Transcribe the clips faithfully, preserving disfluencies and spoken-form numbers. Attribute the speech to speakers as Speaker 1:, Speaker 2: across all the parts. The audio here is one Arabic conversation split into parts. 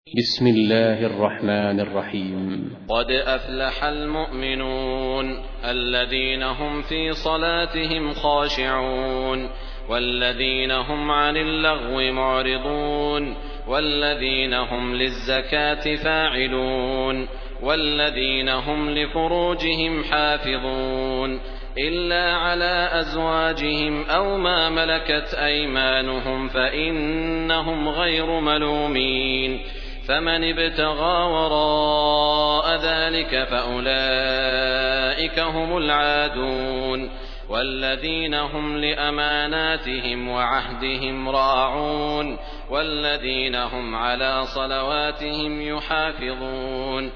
Speaker 1: بسم الله الرحمن الرحيم.
Speaker 2: قد أفلح المؤمنون الذين هم في صلاتهم خاشعون والذين هم عن اللغو معرضون والذين هم للزكاة فاعلون والذين هم لفروجهم حافظون إلا على أزواجهم أو ما ملكت أيمانهم فإنهم غير ملومين، فمن ابتغى وراء ذلك فأولئك هم العادون. والذين هم لأماناتهم وعهدهم راعون والذين هم على صلواتهم يحافظون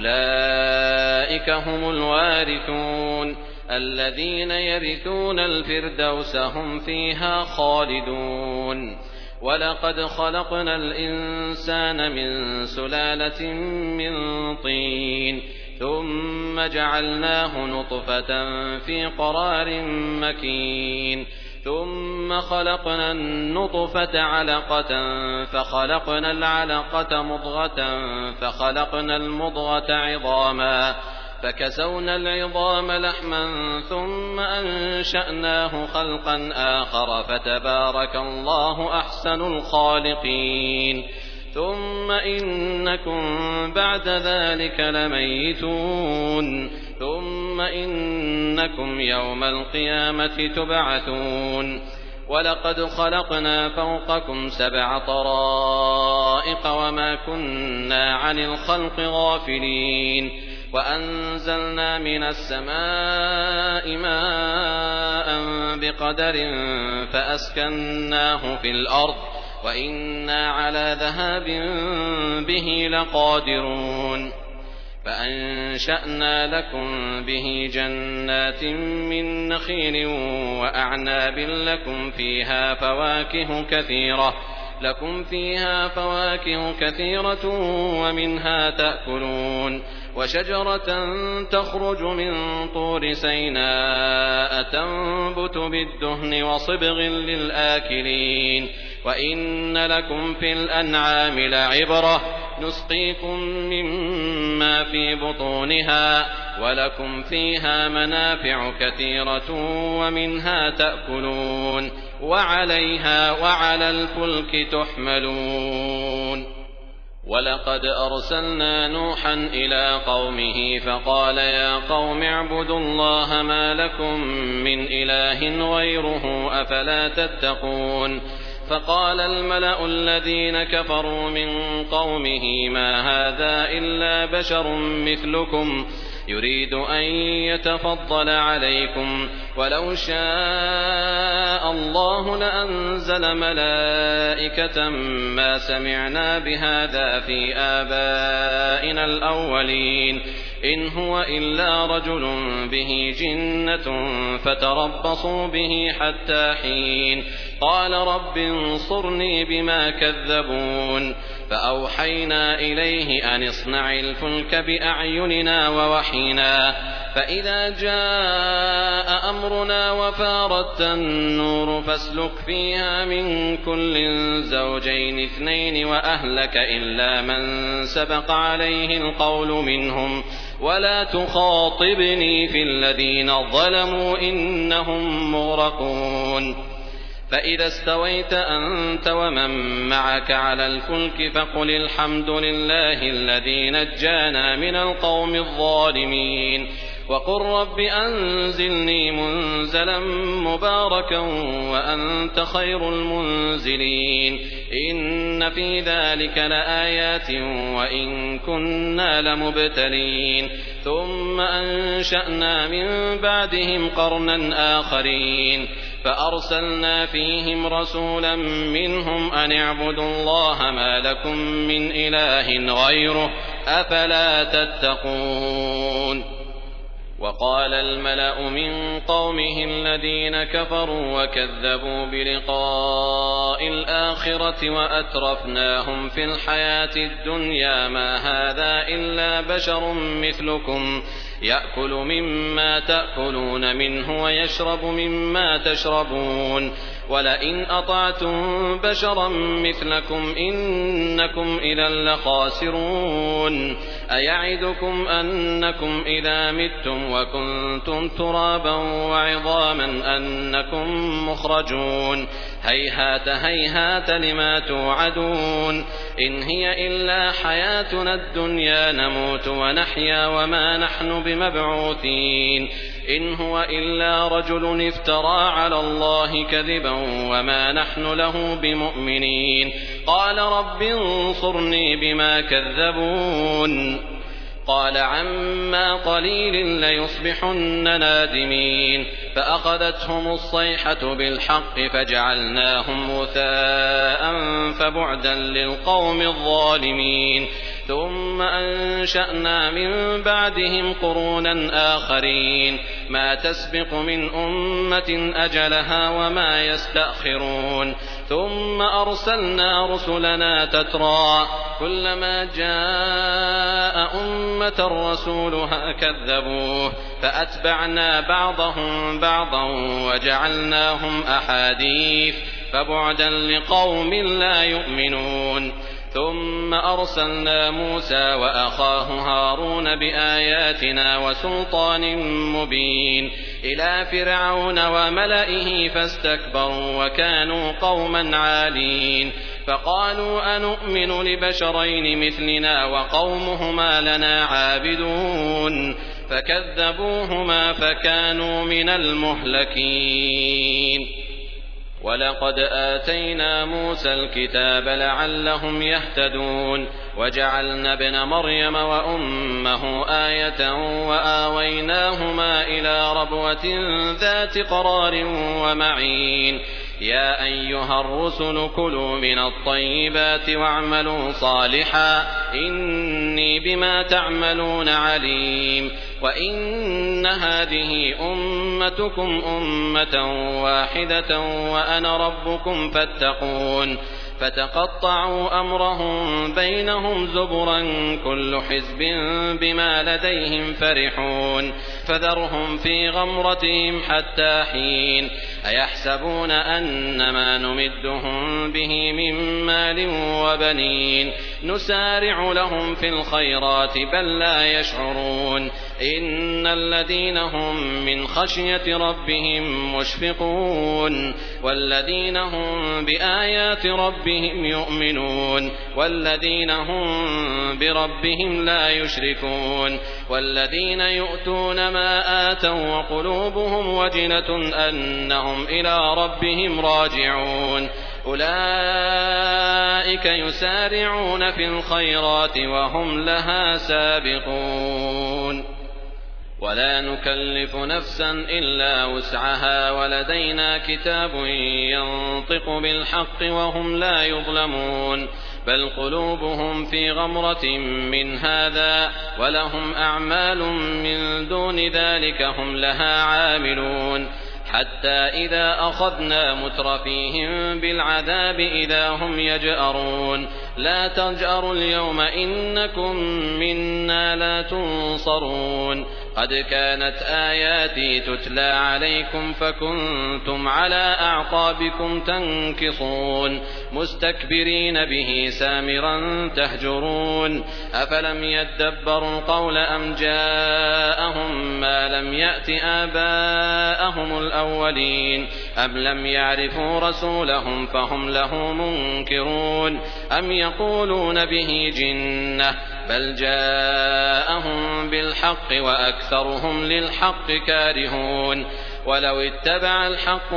Speaker 2: أولئك هم الوارثون الذين يرثون الفردوس هم فيها خالدون. ولقد خلقنا الإنسان من سلالة من طين ثم جعلناه نطفة في قرار مكين ثم خلقنا النطفة علقة فخلقنا العلقة مضغة فخلقنا المضغة عظاما فكسونا العظام لحما ثم أنشأناه خلقا آخر فتبارك الله أحسن الخالقين. ثم إنكم بعد ذلك لميتون ثم إنكم يوم القيامة تبعثون. ولقد خلقنا فوقكم سبع طرائق وما كنا عن الخلق غافلين وأنزلنا من السماء ماء بقدر فأسكناه في الأرض وإنا على ذهاب به لقادرون. فأنشأنا لكم به جنات من نخيل وأعناب لكم فيها فواكه كثيرة لكم فيها فواكه كثيرة ومنها تأكلون. وشجرة تخرج من طور سيناء تنبت بالدهن وصبغ للآكلين. وإن لكم في الأنعام لعبرة نسقيكم مما في بطونها ولكم فيها منافع كثيرة ومنها تأكلون وعليها وعلى الفلك تحملون. ولقد أرسلنا نوحا إلى قومه فقال يا قوم اعبدوا الله ما لكم من إله غيره أفلا تتقون. فقال الملأ الذين كفروا من قومه ما هذا إلا بشر مثلكم يريد أن يتفضل عليكم ولو شاء الله لأنزل ملائكة ما سمعنا بهذا في آبائنا الأولين إن هو إلا رجل به جنة فتربصوا به حتى حين. قال رب انصرني بما كذبون. فأوحينا إليه أن اصنع الفلك بأعيننا ووحينا فإذا جاء أمرنا وفارت النور فاسلك فيها من كل زوجين اثنين وأهلك إلا من سبق عليه القول منهم ولا تخاطبني في الذين ظلموا إنهم مغرقون. فإذا استويت أنت ومن معك على الفلك فقل الحمد لله الذي نجانا من القوم الظالمين وقل رب أنزلني منزلا مباركا وأنت خير المنزلين. إن في ذلك لآيات وإن كنا لمبتلين. ثم أنشأنا من بعدهم قرنا آخرين فأرسلنا فيهم رسولا منهم أن اعبدوا الله ما لكم من إله غيره أفلا تتقون. وقال الملأ من قومه الذين كفروا وكذبوا بلقاء الآخرة وأترفناهم في الحياة الدنيا ما هذا إلا بشر مثلكم يأكل مما تأكلون منه ويشرب مما تشربون ولئن أطعتم بشرا مثلكم إنكم إذا لخاسرون أيعدكم أنكم إذا متم وكنتم ترابا وعظاما أنكم مخرجون هيهات هيهات لما توعدون إن هي إلا حياتنا الدنيا نموت ونحيا وما نحن بمبعوثين إن هو إلا رجل افترى على الله كذبا وما نحن له بمؤمنين قال رب انصرني بما كذبون قال عما قليل ليصبحن نادمين فأخذتهم الصيحة بالحق فجعلناهم غثاء فبعدا للقوم الظالمين ثم أنشأنا من بعدهم قرونا آخرين ما تسبق من أمة أجلها وما يستأخرون ثم أرسلنا رسلنا تترى كلما جاء أمة رسولها كذبوه فأتبعنا بعضهم بعضا وجعلناهم أحاديث فبعدا لقوم لا يؤمنون ثم أرسلنا موسى وأخاه هارون بآياتنا وسلطان مبين إلى فرعون وملئه فاستكبروا وكانوا قوما عالين فقالوا أنؤمن لبشرين مثلنا وقومهما لنا عابدون فكذبوهما فكانوا من المهلكين ولقد آتينا موسى الكتاب لعلهم يهتدون وجعلنا ابن مريم وأمه آية وآويناهما إلى ربوة ذات قرار ومعين يا أيها الرسل كلوا من الطيبات واعملوا صالحا إني بما تعملون عليم وإن هذه أمتكم أمة واحدة وأنا ربكم فاتقون فتقطعوا أمرهم بينهم زبرا كل حزب بما لديهم فرحون فذرهم في غمرتهم حتى حين أيحسبون أنما نمدهم به من مال وبنين نسارع لهم في الخيرات بل لا يشعرون إن الذين هم من خشية ربهم مشفقون والذين هم بآيات ربهم يؤمنون والذين هم بربهم لا يشركون والذين يؤتون ما آتوا وقلوبهم وجلة أنهم إلى ربهم راجعون أولئك يسارعون في الخيرات وهم لها سابقون ولا نكلف نفسا إلا وسعها ولدينا كتاب ينطق بالحق وهم لا يظلمون بل قلوبهم في غمرة من هذا ولهم أعمال من دون ذلك هم لها عاملون حتى إذا أخذنا مترفيهم بالعذاب إذا هم يجأرون لا تجأروا اليوم إنكم منا لا تنصرون قد كانت آياتي تتلى عليكم فكنتم على أعقابكم تنكصون مستكبرين به سامرا تهجرون أفلم يدبروا القول أم جاءهم ما لم يأت آباءهم الأولين أم لم يعرفوا رسولهم فهم له منكرون أم يقولون به جنة بل جاءهم بالحق وأكثرهم للحق كارهون ولو اتبع الحق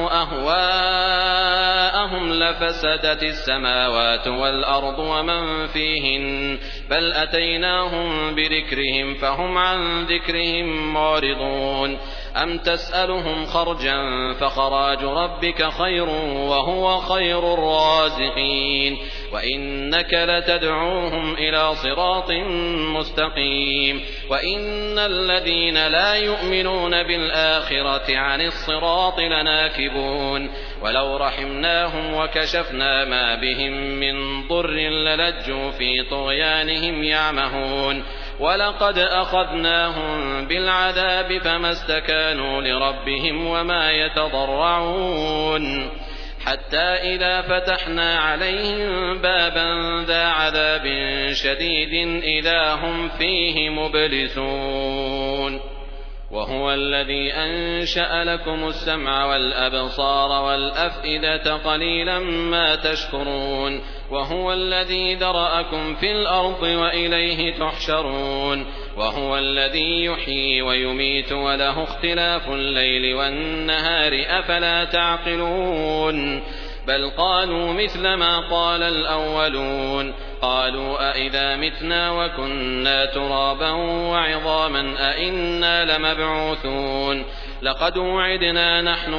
Speaker 2: أهواءهم لفسدت السماوات والأرض ومن فيهن بل أتيناهم بذكرهم فهم عن ذكرهم معرضون أم تسألهم خرجا فخراج ربك خير وهو خير الرازقين وإنك لتدعوهم إلى صراط مستقيم وإن الذين لا يؤمنون بالآخرة عن الصراط لناكبون ولو رحمناهم وكشفنا ما بهم من ضر للجوا في طغيانهم يعمهون ولقد أخذناهم بالعذاب فما استكانوا لربهم وما يتضرعون حتى إذا فتحنا عليهم بابا ذا عذاب شديد إذا هم فيه مبلسون وهو الذي أنشأ لكم السمع والأبصار والأفئدة قليلا ما تشكرون وهو الذي ذرأكم في الأرض وإليه تحشرون وهو الذي يحيي ويميت وله اختلاف الليل والنهار أفلا تعقلون بل قالوا مثل ما قال الأولون قالوا أئذا متنا وكنا ترابا وعظاما أئنا لمبعوثون لقد وعدنا نحن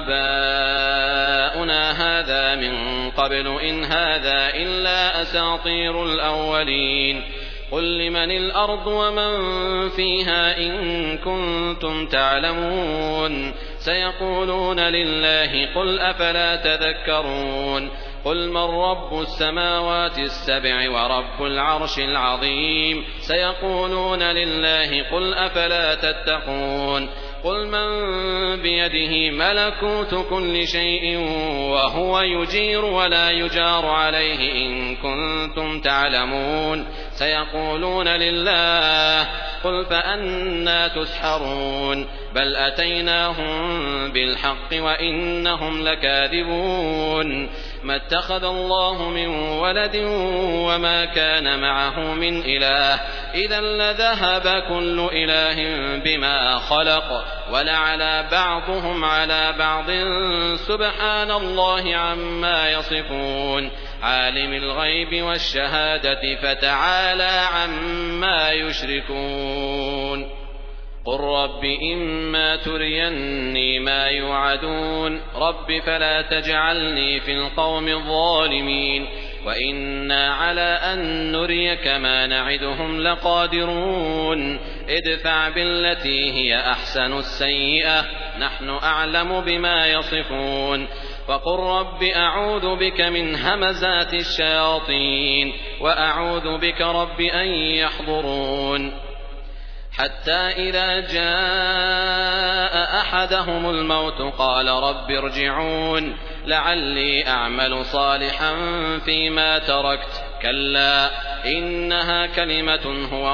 Speaker 2: وآباؤنا هذا من قبل إن هذا إلا أساطير الأولين قل لمن الأرض ومن فيها إن كنتم تعلمون سيقولون لله قل أفلا تذكرون قل من رب السماوات السبع ورب العرش العظيم سيقولون لله قل أفلا تتقون قل من بيده ملكوت كل شيء وهو يجير ولا يجار عليه إن كنتم تعلمون سيقولون لله قل فأنى تسحرون بل أتيناهم بالحق وإنهم لكاذبون ما اتخذ الله من ولد وما كان معه من إله إذا لذهب كل إله بما خلق ولعلى بعضهم على بعض سبحان الله عما يصفون عالم الغيب والشهادة فتعالى عما يشركون قل رب إما تريني ما يوعدون رب فلا تجعلني في القوم الظالمين وإنا على أن نريك ما نعدهم لقادرون ادفع بالتي هي أحسن السيئة نحن أعلم بما يصفون وقل رب أعوذ بك من همزات الشياطين وأعوذ بك رب أن يحضرون حتى إذا جاء أحدهم الموت قال رب ارجعون لعلي أعمل صالحا فيما تركت كلا إنها كلمة هو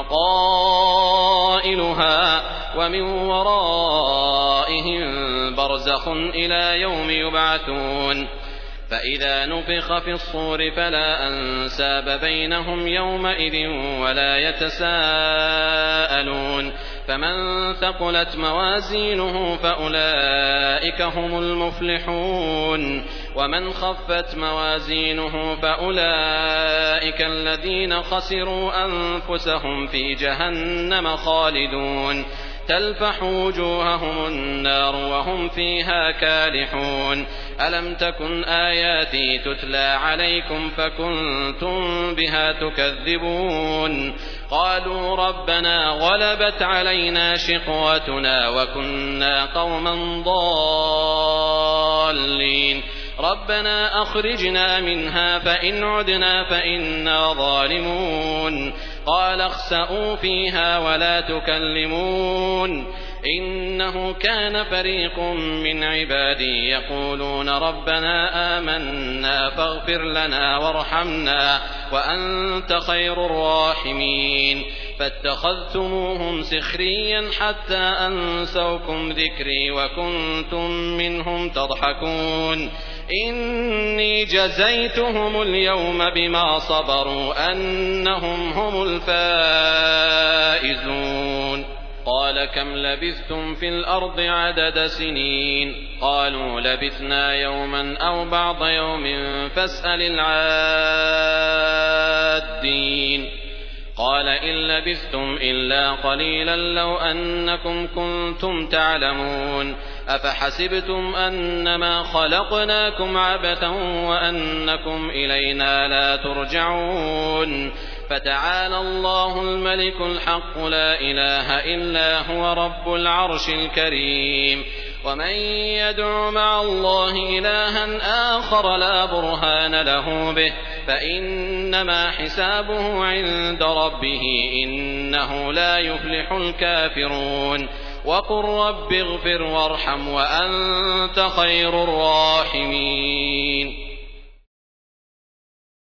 Speaker 2: قائلها ومن ورائهم برزخ إلى يوم يبعثون فإذا نفخ في الصور فلا أنساب بينهم يومئذ ولا يتساءلون فمن ثقلت موازينه فأولئك هم المفلحون ومن خفت موازينه فأولئك الذين خسروا أنفسهم في جهنم خالدون تلفح وجوههم النار وهم فيها كالحون ألم تكن آياتي تتلى عليكم فكنتم بها تكذبون قالوا ربنا غلبت علينا شقوتنا وكنا قوما ضالين ربنا أخرجنا منها فإن عدنا فإنا ظالمون قال اخسئوا فيها ولا تكلمون إنه كان فريق من عبادي يقولون ربنا آمنا فاغفر لنا وارحمنا وأنت خير الراحمين فاتخذتموهم سخريا حتى أنسوكم ذكري وكنتم منهم تضحكون إني جزيتهم اليوم بما صبروا أنهم هم الفائزون قال كم لبثتم في الأرض عدد سنين قالوا لبثنا يوما أو بعض يوم فاسأل العادين قال إن لبثتم إلا قليلا لو أنكم كنتم تعلمون أفحسبتم أنما خلقناكم عبثا وأنكم إلينا لا ترجعون فتعالى الله الملك الحق لا إله إلا هو رب العرش الكريم ومن يدع مع الله إلها آخر لا برهان له به فإنما حسابه عند ربه إنه لا يفلح الكافرون وقل رب اغفر وارحم وأنت خير الراحمين.